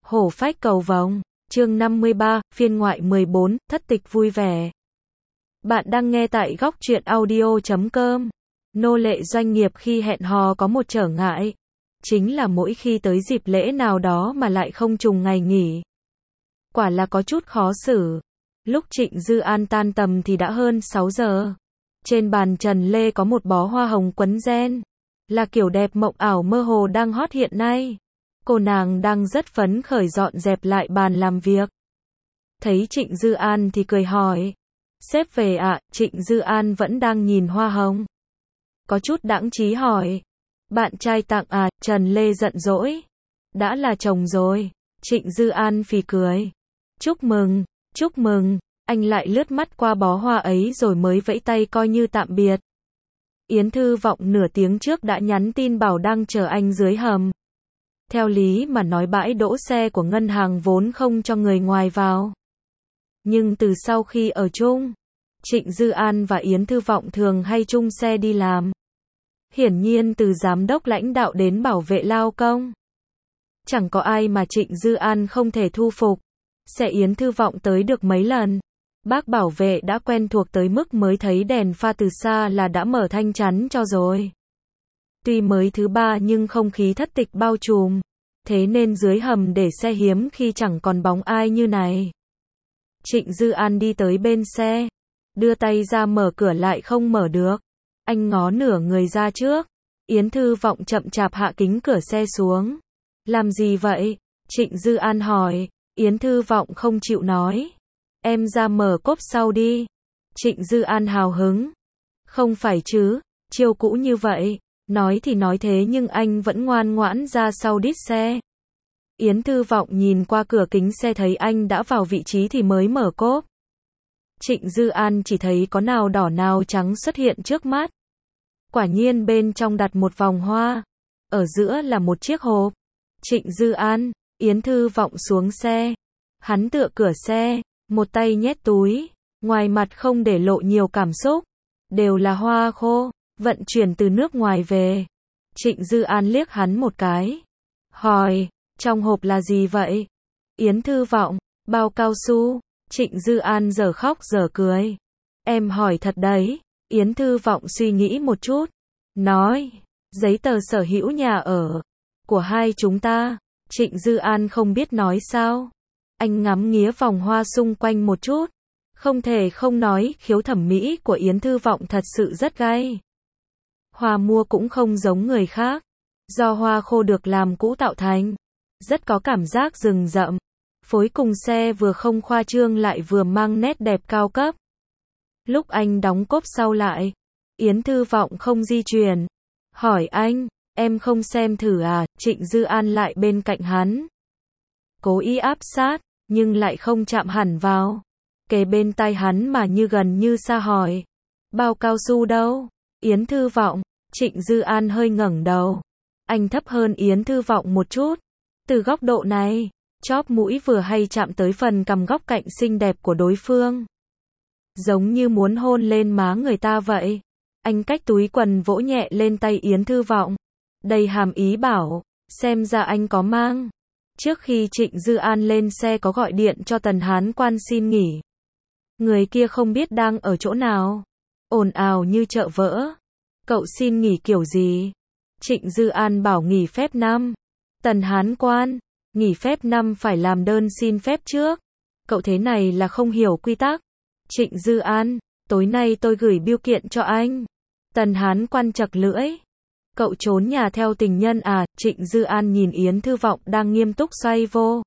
Hổ phách cầu vồng, chương 53, phiên ngoại 14, thất tịch vui vẻ. Bạn đang nghe tại góc truyện audio.com. Nô lệ doanh nghiệp khi hẹn hò có một trở ngại. Chính là mỗi khi tới dịp lễ nào đó mà lại không trùng ngày nghỉ. Quả là có chút khó xử. Lúc Trịnh Dư An tan tầm thì đã hơn 6 giờ. Trên bàn trần lê có một bó hoa hồng quấn ren. Là kiểu đẹp mộng ảo mơ hồ đang hot hiện nay. Cô nàng đang rất phấn khởi dọn dẹp lại bàn làm việc. Thấy Trịnh Dư An thì cười hỏi. Sếp về ạ, Trịnh Dư An vẫn đang nhìn hoa hồng. Có chút đãng trí hỏi. Bạn trai tặng à, Trần Lê giận dỗi. Đã là chồng rồi. Trịnh Dư An phì cười. Chúc mừng, chúc mừng. Anh lại lướt mắt qua bó hoa ấy rồi mới vẫy tay coi như tạm biệt. Yến Thư Vọng nửa tiếng trước đã nhắn tin bảo đang chờ anh dưới hầm. Theo lý mà nói bãi đỗ xe của ngân hàng vốn không cho người ngoài vào. Nhưng từ sau khi ở chung, Trịnh Dư An và Yến Thư Vọng thường hay chung xe đi làm. Hiển nhiên từ giám đốc lãnh đạo đến bảo vệ lao công. Chẳng có ai mà Trịnh Dư An không thể thu phục. Xe Yến Thư Vọng tới được mấy lần. Bác bảo vệ đã quen thuộc tới mức mới thấy đèn pha từ xa là đã mở thanh chắn cho rồi. Tuy mới thứ ba nhưng không khí thất tịch bao trùm. Thế nên dưới hầm để xe hiếm khi chẳng còn bóng ai như này. Trịnh Dư An đi tới bên xe. Đưa tay ra mở cửa lại không mở được. Anh ngó nửa người ra trước. Yến Thư Vọng chậm chạp hạ kính cửa xe xuống. Làm gì vậy? Trịnh Dư An hỏi. Yến Thư Vọng không chịu nói. Em ra mở cốp sau đi. Trịnh Dư An hào hứng. Không phải chứ, chiêu cũ như vậy. Nói thì nói thế nhưng anh vẫn ngoan ngoãn ra sau đít xe. Yến Thư Vọng nhìn qua cửa kính xe thấy anh đã vào vị trí thì mới mở cốp. Trịnh Dư An chỉ thấy có nào đỏ nào trắng xuất hiện trước mắt. Quả nhiên bên trong đặt một vòng hoa. Ở giữa là một chiếc hộp. Trịnh Dư An, Yến Thư Vọng xuống xe. Hắn tựa cửa xe, một tay nhét túi. Ngoài mặt không để lộ nhiều cảm xúc. Đều là hoa khô. Vận chuyển từ nước ngoài về. Trịnh Dư An liếc hắn một cái. Hỏi, trong hộp là gì vậy? Yến Thư Vọng, bao cao su. Trịnh Dư An giờ khóc giờ cười. Em hỏi thật đấy. Yến Thư Vọng suy nghĩ một chút. Nói, giấy tờ sở hữu nhà ở. Của hai chúng ta. Trịnh Dư An không biết nói sao. Anh ngắm nghía vòng hoa xung quanh một chút. Không thể không nói, khiếu thẩm mỹ của Yến Thư Vọng thật sự rất gay. Hoa mua cũng không giống người khác. Do hoa khô được làm cũ tạo thành. Rất có cảm giác rừng rậm. Phối cùng xe vừa không khoa trương lại vừa mang nét đẹp cao cấp. Lúc anh đóng cốp sau lại. Yến Thư Vọng không di chuyển. Hỏi anh, em không xem thử à? Trịnh Dư An lại bên cạnh hắn. Cố ý áp sát, nhưng lại không chạm hẳn vào. Kề bên tai hắn mà như gần như xa hỏi. Bao cao su đâu? Yến Thư Vọng. Trịnh Dư An hơi ngẩng đầu. Anh thấp hơn Yến Thư Vọng một chút. Từ góc độ này, chóp mũi vừa hay chạm tới phần cằm góc cạnh xinh đẹp của đối phương. Giống như muốn hôn lên má người ta vậy. Anh cách túi quần vỗ nhẹ lên tay Yến Thư Vọng. Đầy hàm ý bảo, xem ra anh có mang. Trước khi Trịnh Dư An lên xe có gọi điện cho Tần Hán Quan xin nghỉ. Người kia không biết đang ở chỗ nào. Ồn ào như chợ vỡ. Cậu xin nghỉ kiểu gì? Trịnh Dư An bảo nghỉ phép năm. Tần Hán Quan, nghỉ phép năm phải làm đơn xin phép trước. Cậu thế này là không hiểu quy tắc. Trịnh Dư An, tối nay tôi gửi bưu kiện cho anh. Tần Hán Quan chật lưỡi. Cậu trốn nhà theo tình nhân à? Trịnh Dư An nhìn Yến Thư Vọng đang nghiêm túc xoay vô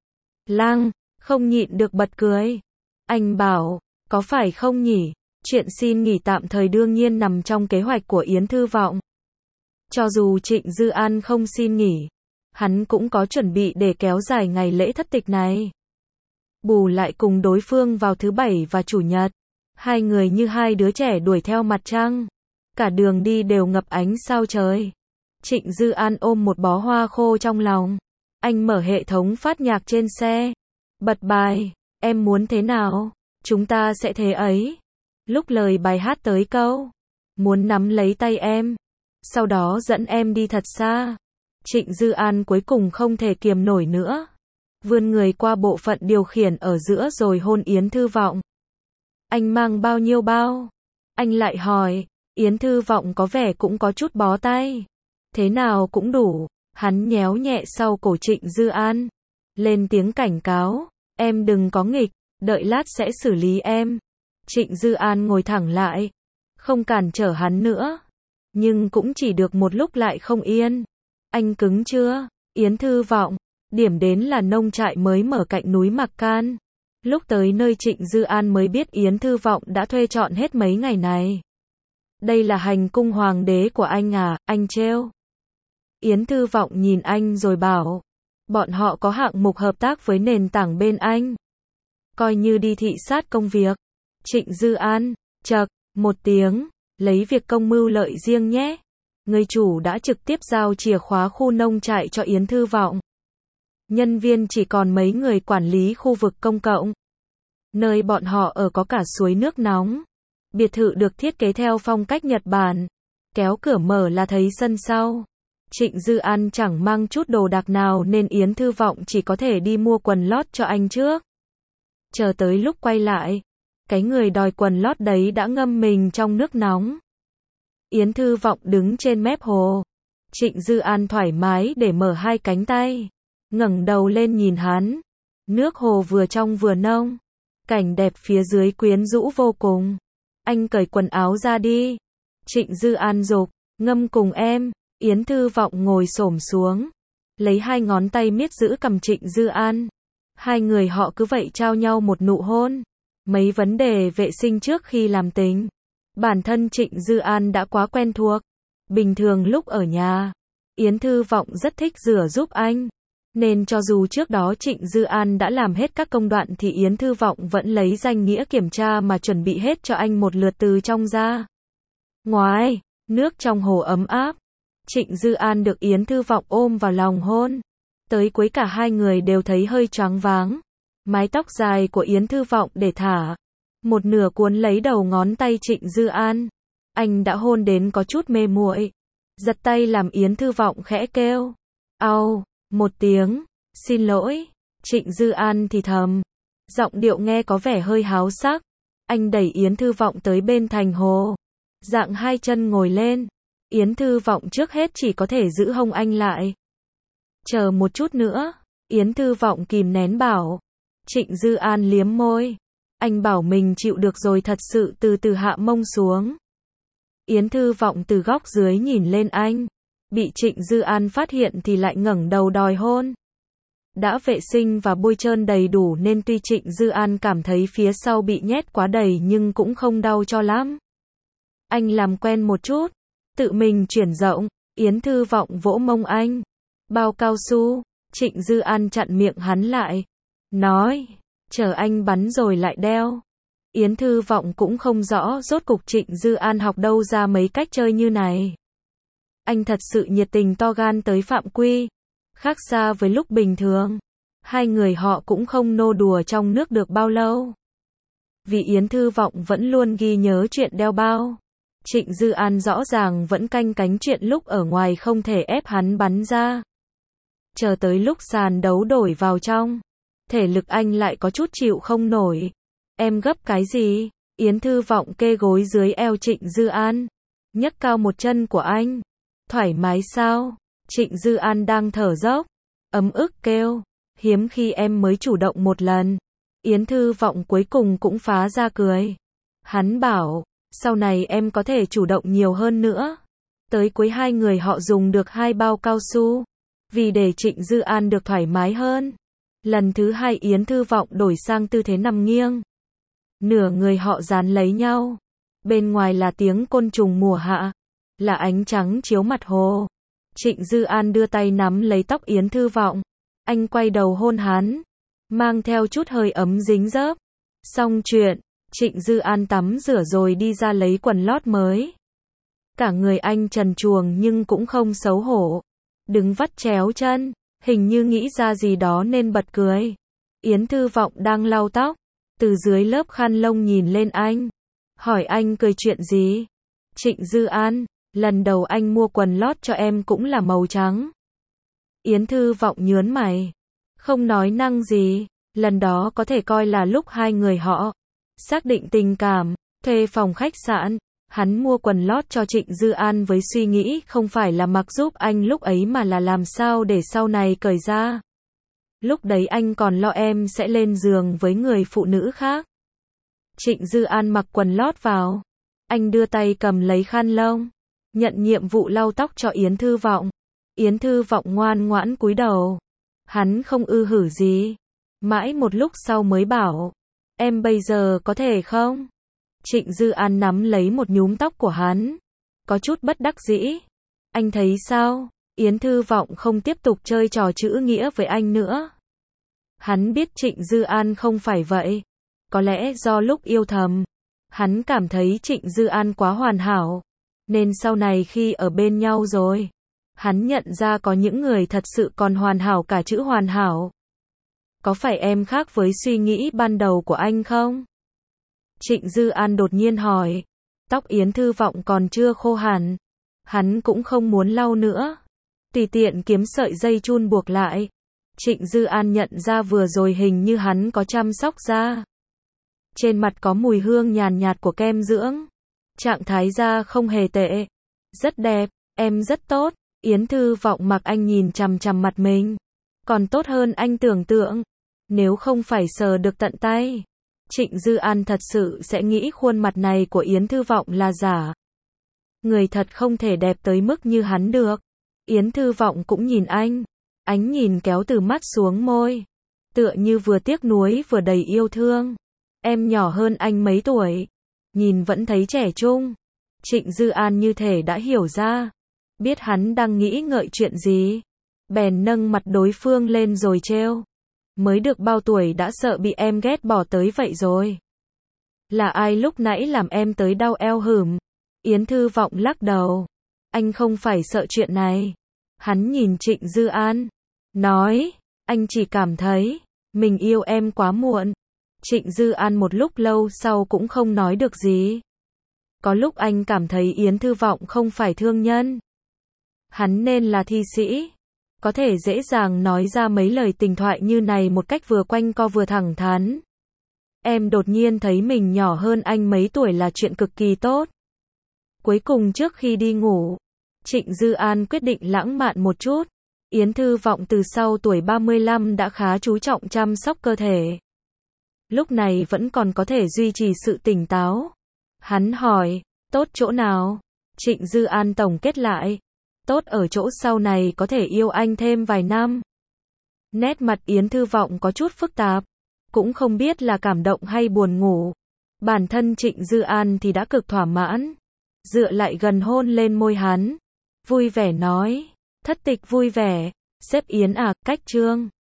lăng, không nhịn được bật cười. Anh bảo, có phải không nhỉ? Chuyện xin nghỉ tạm thời đương nhiên nằm trong kế hoạch của Yến Thư Vọng. Cho dù Trịnh Dư An không xin nghỉ, hắn cũng có chuẩn bị để kéo dài ngày lễ thất tịch này. Bù lại cùng đối phương vào thứ bảy và chủ nhật. Hai người như hai đứa trẻ đuổi theo mặt trăng. Cả đường đi đều ngập ánh sao trời. Trịnh Dư An ôm một bó hoa khô trong lòng. Anh mở hệ thống phát nhạc trên xe. Bật bài, em muốn thế nào? Chúng ta sẽ thế ấy. Lúc lời bài hát tới câu, muốn nắm lấy tay em. Sau đó dẫn em đi thật xa. Trịnh Dư An cuối cùng không thể kiềm nổi nữa. vươn người qua bộ phận điều khiển ở giữa rồi hôn Yến Thư Vọng. Anh mang bao nhiêu bao? Anh lại hỏi. Yến Thư Vọng có vẻ cũng có chút bó tay. Thế nào cũng đủ. Hắn nhéo nhẹ sau cổ Trịnh Dư An. Lên tiếng cảnh cáo. Em đừng có nghịch, đợi lát sẽ xử lý em. Trịnh Dư An ngồi thẳng lại. Không cản trở hắn nữa. Nhưng cũng chỉ được một lúc lại không yên. Anh cứng chưa? Yến Thư Vọng. Điểm đến là nông trại mới mở cạnh núi Mạc Can. Lúc tới nơi Trịnh Dư An mới biết Yến Thư Vọng đã thuê trọn hết mấy ngày này. Đây là hành cung hoàng đế của anh à, anh trêu. Yến Thư Vọng nhìn anh rồi bảo. Bọn họ có hạng mục hợp tác với nền tảng bên anh. Coi như đi thị sát công việc. Trịnh Dư An, chậc, một tiếng, lấy việc công mưu lợi riêng nhé. Người chủ đã trực tiếp giao chìa khóa khu nông trại cho Yến Thư Vọng. Nhân viên chỉ còn mấy người quản lý khu vực công cộng. Nơi bọn họ ở có cả suối nước nóng. Biệt thự được thiết kế theo phong cách Nhật Bản. Kéo cửa mở là thấy sân sau. Trịnh Dư An chẳng mang chút đồ đạc nào nên Yến Thư Vọng chỉ có thể đi mua quần lót cho anh trước. Chờ tới lúc quay lại, cái người đòi quần lót đấy đã ngâm mình trong nước nóng. Yến Thư Vọng đứng trên mép hồ. Trịnh Dư An thoải mái để mở hai cánh tay. Ngẩng đầu lên nhìn hắn. Nước hồ vừa trong vừa nông. Cảnh đẹp phía dưới quyến rũ vô cùng. Anh cởi quần áo ra đi. Trịnh Dư An dục, ngâm cùng em. Yến Thư Vọng ngồi xổm xuống. Lấy hai ngón tay miết giữ cằm Trịnh Dư An. Hai người họ cứ vậy trao nhau một nụ hôn. Mấy vấn đề vệ sinh trước khi làm tình. Bản thân Trịnh Dư An đã quá quen thuộc. Bình thường lúc ở nhà, Yến Thư Vọng rất thích rửa giúp anh. Nên cho dù trước đó Trịnh Dư An đã làm hết các công đoạn thì Yến Thư Vọng vẫn lấy danh nghĩa kiểm tra mà chuẩn bị hết cho anh một lượt từ trong ra. Ngoài, nước trong hồ ấm áp. Trịnh Dư An được Yến Thư Vọng ôm vào lòng hôn. Tới cuối cả hai người đều thấy hơi choáng váng. Mái tóc dài của Yến Thư Vọng để thả. Một nửa cuốn lấy đầu ngón tay Trịnh Dư An. Anh đã hôn đến có chút mê muội. Giật tay làm Yến Thư Vọng khẽ kêu. Au, một tiếng. Xin lỗi. Trịnh Dư An thì thầm. Giọng điệu nghe có vẻ hơi háo sắc. Anh đẩy Yến Thư Vọng tới bên thành hồ. Dạng hai chân ngồi lên. Yến Thư Vọng trước hết chỉ có thể giữ hông anh lại. Chờ một chút nữa. Yến Thư Vọng kìm nén bảo. Trịnh Dư An liếm môi. Anh bảo mình chịu được rồi thật sự từ từ hạ mông xuống. Yến Thư Vọng từ góc dưới nhìn lên anh. Bị Trịnh Dư An phát hiện thì lại ngẩng đầu đòi hôn. Đã vệ sinh và bôi trơn đầy đủ nên tuy Trịnh Dư An cảm thấy phía sau bị nhét quá đầy nhưng cũng không đau cho lắm. Anh làm quen một chút. Tự mình chuyển rộng. Yến Thư Vọng vỗ mông anh. Bao cao su. Trịnh Dư An chặn miệng hắn lại. Nói. Chờ anh bắn rồi lại đeo. Yến Thư Vọng cũng không rõ rốt cục Trịnh Dư An học đâu ra mấy cách chơi như này. Anh thật sự nhiệt tình to gan tới phạm quy. Khác xa với lúc bình thường. Hai người họ cũng không nô đùa trong nước được bao lâu. Vì Yến Thư Vọng vẫn luôn ghi nhớ chuyện đeo bao. Trịnh Dư An rõ ràng vẫn canh cánh chuyện lúc ở ngoài không thể ép hắn bắn ra. Chờ tới lúc sàn đấu đổi vào trong. Thể lực anh lại có chút chịu không nổi. Em gấp cái gì? Yến Thư Vọng kê gối dưới eo Trịnh Dư An. Nhấc cao một chân của anh. Thoải mái sao? Trịnh Dư An đang thở dốc. Ấm ức kêu. Hiếm khi em mới chủ động một lần. Yến Thư Vọng cuối cùng cũng phá ra cười. Hắn bảo. Sau này em có thể chủ động nhiều hơn nữa. Tới cuối hai người họ dùng được hai bao cao su. Vì để Trịnh Dư An được thoải mái hơn. Lần thứ hai Yến Thư Vọng đổi sang tư thế nằm nghiêng. Nửa người họ dán lấy nhau. Bên ngoài là tiếng côn trùng mùa hạ. Là ánh trắng chiếu mặt hồ. Trịnh Dư An đưa tay nắm lấy tóc Yến Thư Vọng. Anh quay đầu hôn hắn. Mang theo chút hơi ấm dính dớp. Xong chuyện. Trịnh Dư An tắm rửa rồi đi ra lấy quần lót mới. Cả người anh trần truồng nhưng cũng không xấu hổ. Đứng vắt chéo chân. Hình như nghĩ ra gì đó nên bật cười. Yến Thư Vọng đang lau tóc. Từ dưới lớp khăn lông nhìn lên anh. Hỏi anh cười chuyện gì? Trịnh Dư An. Lần đầu anh mua quần lót cho em cũng là màu trắng. Yến Thư Vọng nhớn mày. không nói năng gì. Lần đó có thể coi là lúc hai người họ xác định tình cảm, thuê phòng khách sạn. Hắn mua quần lót cho Trịnh Dư An với suy nghĩ không phải là mặc giúp anh lúc ấy mà là làm sao để sau này cởi ra. Lúc đấy anh còn lo em sẽ lên giường với người phụ nữ khác. Trịnh Dư An mặc quần lót vào. Anh đưa tay cầm lấy khăn lông, nhận nhiệm vụ lau tóc cho Yến Thư Vọng. Yến Thư Vọng ngoan ngoãn cúi đầu. Hắn không ư hử gì. Mãi một lúc sau mới bảo, em bây giờ có thể không? Trịnh Dư An nắm lấy một nhúm tóc của hắn, có chút bất đắc dĩ. Anh thấy sao? Yến Thư Vọng không tiếp tục chơi trò chữ nghĩa với anh nữa. Hắn biết Trịnh Dư An không phải vậy. Có lẽ do lúc yêu thầm, hắn cảm thấy Trịnh Dư An quá hoàn hảo, nên sau này khi ở bên nhau rồi, hắn nhận ra có những người thật sự còn hoàn hảo cả chữ hoàn hảo. Có phải em khác với suy nghĩ ban đầu của anh không? Trịnh Dư An đột nhiên hỏi. Tóc Yến Thư Vọng còn chưa khô hẳn. Hắn cũng không muốn lau nữa. Tùy tiện kiếm sợi dây chun buộc lại. Trịnh Dư An nhận ra vừa rồi hình như hắn có chăm sóc da. Trên mặt có mùi hương nhàn nhạt của kem dưỡng. Trạng thái da không hề tệ. Rất đẹp, em rất tốt. Yến Thư Vọng mặc anh nhìn chằm chằm mặt mình. Còn tốt hơn anh tưởng tượng. Nếu không phải sờ được tận tay, Trịnh Dư An thật sự sẽ nghĩ khuôn mặt này của Yến Thư Vọng là giả. Người thật không thể đẹp tới mức như hắn được. Yến Thư Vọng cũng nhìn anh. Ánh nhìn kéo từ mắt xuống môi. Tựa như vừa tiếc nuối vừa đầy yêu thương. Em nhỏ hơn anh mấy tuổi. Nhìn vẫn thấy trẻ trung. Trịnh Dư An như thể đã hiểu ra. Biết hắn đang nghĩ ngợi chuyện gì. Bèn nâng mặt đối phương lên rồi trêu. Mới được bao tuổi đã sợ bị em ghét bỏ tới vậy rồi. Là ai lúc nãy làm em tới đau eo hửm? Yến Thư Vọng lắc đầu. Anh không phải sợ chuyện này. Hắn nhìn Trịnh Dư An. Nói, anh chỉ cảm thấy, mình yêu em quá muộn. Trịnh Dư An một lúc lâu sau cũng không nói được gì. Có lúc anh cảm thấy Yến Thư Vọng không phải thương nhân. Hắn nên là thi sĩ. Có thể dễ dàng nói ra mấy lời tình thoại như này một cách vừa quanh co vừa thẳng thắn. Em đột nhiên thấy mình nhỏ hơn anh mấy tuổi là chuyện cực kỳ tốt. Cuối cùng trước khi đi ngủ, Trịnh Dư An quyết định lãng mạn một chút. Yến Thư Vọng từ sau tuổi 35 đã khá chú trọng chăm sóc cơ thể. Lúc này vẫn còn có thể duy trì sự tỉnh táo. Hắn hỏi, tốt chỗ nào? Trịnh Dư An tổng kết lại. Tốt ở chỗ sau này có thể yêu anh thêm vài năm. Nét mặt Yến Thư Vọng có chút phức tạp. Cũng không biết là cảm động hay buồn ngủ. Bản thân Trịnh Dư An thì đã cực thỏa mãn. Dựa lại gần hôn lên môi hắn. Vui vẻ nói. Thất tịch vui vẻ. Sếp Yến à, cách chương.